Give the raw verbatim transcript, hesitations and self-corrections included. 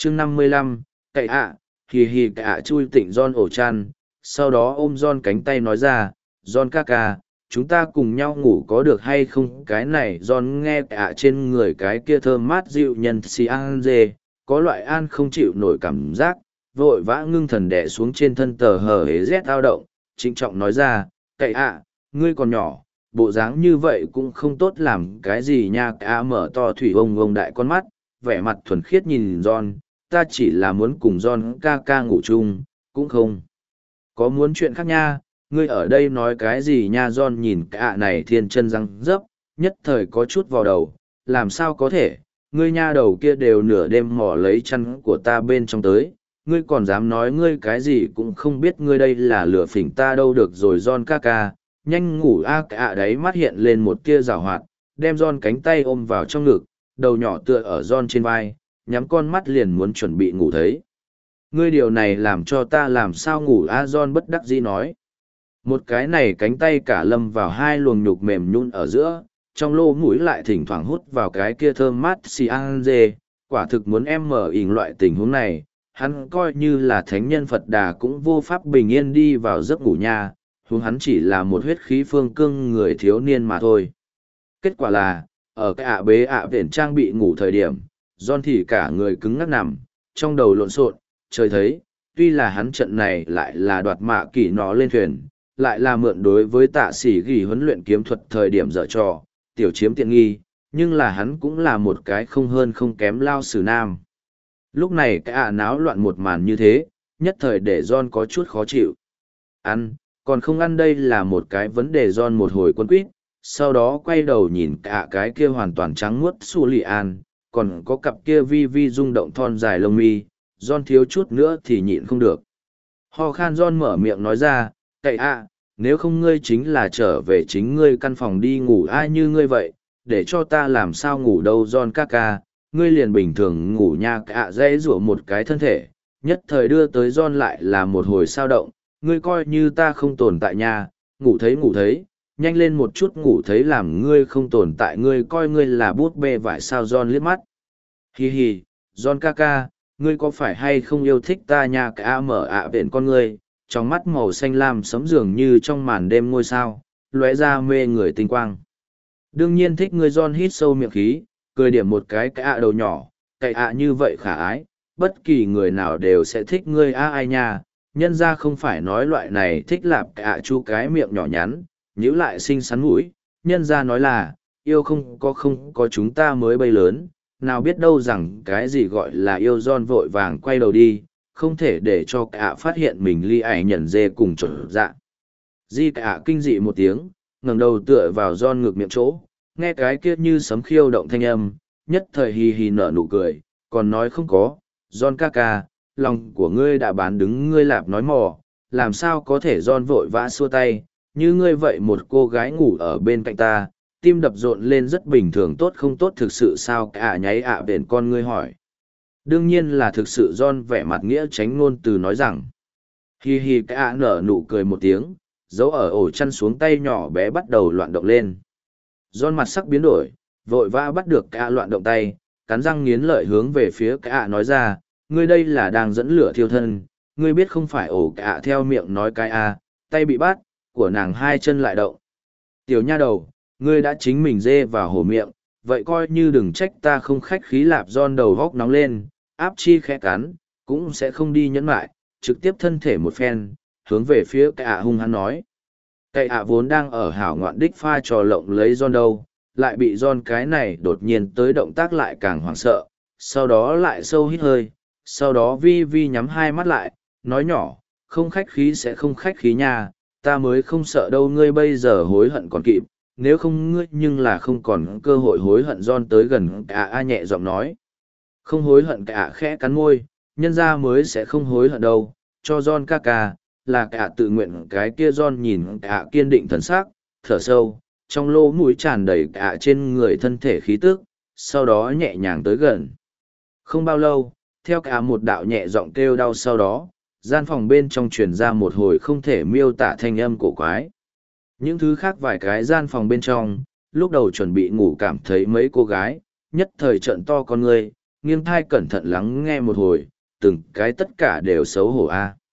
chương năm mươi lăm, cậy ạ, hì hì cậy ạ chui tịnh John ổ chăn, sau đó ôm John cánh tay nói ra, John ca ca, chúng ta cùng nhau ngủ có được hay không? Cái này John nghe cậy ạ trên người cái kia thơm mát dịu nhân xì an dê, có loại an không chịu nổi cảm giác, vội vã ngưng thần đẻ xuống trên thân tờ hờ hế rét ao động, trịnh trọng nói ra, cậy ạ, ngươi còn nhỏ, bộ dáng như vậy cũng không tốt làm cái gì nha. Cậy ạ mở to thủy ông ông đại con mắt, vẻ mặt thuần khiết nhìn John, ta chỉ là muốn cùng John ca ca ngủ chung, cũng không có muốn chuyện khác nha, ngươi ở đây nói cái gì nha? John nhìn cái ạ này thiên chân răng dấp, nhất thời có chút vào đầu, làm sao có thể, ngươi nha đầu kia đều nửa đêm mò lấy chăn của ta bên trong tới, ngươi còn dám nói ngươi cái gì cũng không biết, ngươi đây là lừa phỉnh ta đâu. Được rồi John ca ca, nhanh ngủ a. Cái ạ đấy mắt hiện lên một tia rào hoạt, đem John cánh tay ôm vào trong ngực, đầu nhỏ tựa ở John trên vai, nhắm con mắt liền muốn chuẩn bị ngủ thấy. Ngươi điều này làm cho ta làm sao ngủ a? John bất đắc dĩ nói. Một cái này cánh tay cả lâm vào hai luồng nhục mềm nhún ở giữa, trong lô mũi lại thỉnh thoảng hút vào cái kia thơm mát xì an dê, quả thực muốn em mở ỉn loại tình huống này, hắn coi như là thánh nhân Phật Đà cũng vô pháp bình yên đi vào giấc ngủ nha, huống hắn chỉ là một huyết khí phương cương người thiếu niên mà thôi. Kết quả là, ở cái ạ bế ạ viện trang bị ngủ thời điểm, John thì cả người cứng ngắc nằm, trong đầu lộn xộn, trời thấy, tuy là hắn trận này lại là đoạt mạ kỷ nó lên thuyền, lại là mượn đối với tạ sĩ ghi huấn luyện kiếm thuật thời điểm dở trò, tiểu chiếm tiện nghi, nhưng là hắn cũng là một cái không hơn không kém lao sử nam. Lúc này cái ạ náo loạn một màn như thế, nhất thời để John có chút khó chịu. Ăn, còn không ăn đây là một cái vấn đề. John một hồi quân quýt, sau đó quay đầu nhìn cả cái kia hoàn toàn trắng muốt su lì an, còn có cặp kia vi vi rung động thon dài lông mi, John thiếu chút nữa thì nhịn không được. Ho khan John mở miệng nói ra, cậy ạ, nếu không ngươi chính là trở về chính ngươi căn phòng đi ngủ, ai như ngươi vậy, để cho ta làm sao ngủ đâu. John ca ca, ngươi liền bình thường ngủ nha. Cậy ạ dễ rủa một cái thân thể, nhất thời đưa tới John lại là một hồi sao động, ngươi coi như ta không tồn tại nha, ngủ thấy ngủ thấy, nhanh lên một chút ngủ thấy làm ngươi không tồn tại, ngươi coi ngươi là bút bê vải sao? John liếc mắt. Hi hi, John ca ca, ngươi có phải hay không yêu thích ta nha? Cái a mở ạ viện con ngươi, trong mắt màu xanh lam sấm dường như trong màn đêm ngôi sao, lóe ra mê người tinh quang. Đương nhiên thích ngươi. John hít sâu miệng khí, cười điểm một cái cái ạ đầu nhỏ, cái ạ như vậy khả ái, bất kỳ người nào đều sẽ thích ngươi a. Ai nha, nhân ra không phải nói loại này thích lạp. Cái ạ chu cái miệng nhỏ nhắn, nhíu lại xinh xắn mũi, nhân ra nói là, yêu không có không có chúng ta mới bay lớn, nào biết đâu rằng cái gì gọi là yêu. John vội vàng quay đầu đi, không thể để cho cả phát hiện mình ly ải nhận dê cùng trở dạ. Di cả kinh dị một tiếng, ngẩng đầu tựa vào John ngực miệng chỗ, nghe cái kia như sấm khiêu động thanh âm, nhất thời hì hì nở nụ cười, còn nói không có, John ca ca, lòng của ngươi đã bán đứng, ngươi lạp nói mò, làm sao có thể? John vội vã xua tay, như ngươi vậy một cô gái ngủ ở bên cạnh ta, tim đập rộn lên rất bình thường, tốt không tốt thực sự sao? Cả nháy ạ à con ngươi hỏi. Đương nhiên là thực sự. John vẻ mặt nghĩa tránh ngôn từ nói rằng. Hi hi. Cả nở nụ cười một tiếng, giấu ở ổ chăn xuống tay nhỏ bé bắt đầu loạn động lên. John mặt sắc biến đổi, vội vã bắt được cả loạn động tay, cắn răng nghiến lợi hướng về phía cả nói ra, ngươi đây là đang dẫn lửa thiêu thân, ngươi biết không phải? Ổ cả theo miệng nói cái a, tay bị bắt, của nàng hai chân lại động. Tiểu nha đầu, ngươi đã chính mình dê vào hổ miệng, vậy coi như đừng trách ta không khách khí. Lạp. John đầu góc nóng lên, áp chi khẽ cắn, cũng sẽ không đi nhẫn lại, trực tiếp thân thể một phen, hướng về phía cái ạ hung hắn nói. Cái ạ vốn đang ở hảo ngoạn đích pha trò lộng lấy John đâu, lại bị John cái này đột nhiên tới động tác lại càng hoảng sợ, sau đó lại sâu hít hơi, sau đó vi vi nhắm hai mắt lại, nói nhỏ, không khách khí sẽ không khách khí nha, ta mới không sợ đâu, ngươi bây giờ hối hận còn kịp, nếu không ngươi nhưng là không còn cơ hội hối hận. John tới gần cả a nhẹ giọng nói. Không hối hận. Cả khẽ cắn môi, nhân ra mới sẽ không hối hận đâu, cho John ca ca, là cả tự nguyện. Cái kia John nhìn cả kiên định thần sắc, thở sâu, trong lỗ mũi tràn đầy cả trên người thân thể khí tức, sau đó nhẹ nhàng tới gần. Không bao lâu, theo cả một đạo nhẹ giọng kêu đau, sau đó, gian phòng bên trong truyền ra một hồi không thể miêu tả thanh âm cổ quái. Những thứ khác vài cái gian phòng bên trong, lúc đầu chuẩn bị ngủ cảm thấy mấy cô gái, nhất thời trận to con ngươi, nghiêng thai cẩn thận lắng nghe một hồi, từng cái tất cả đều xấu hổ a.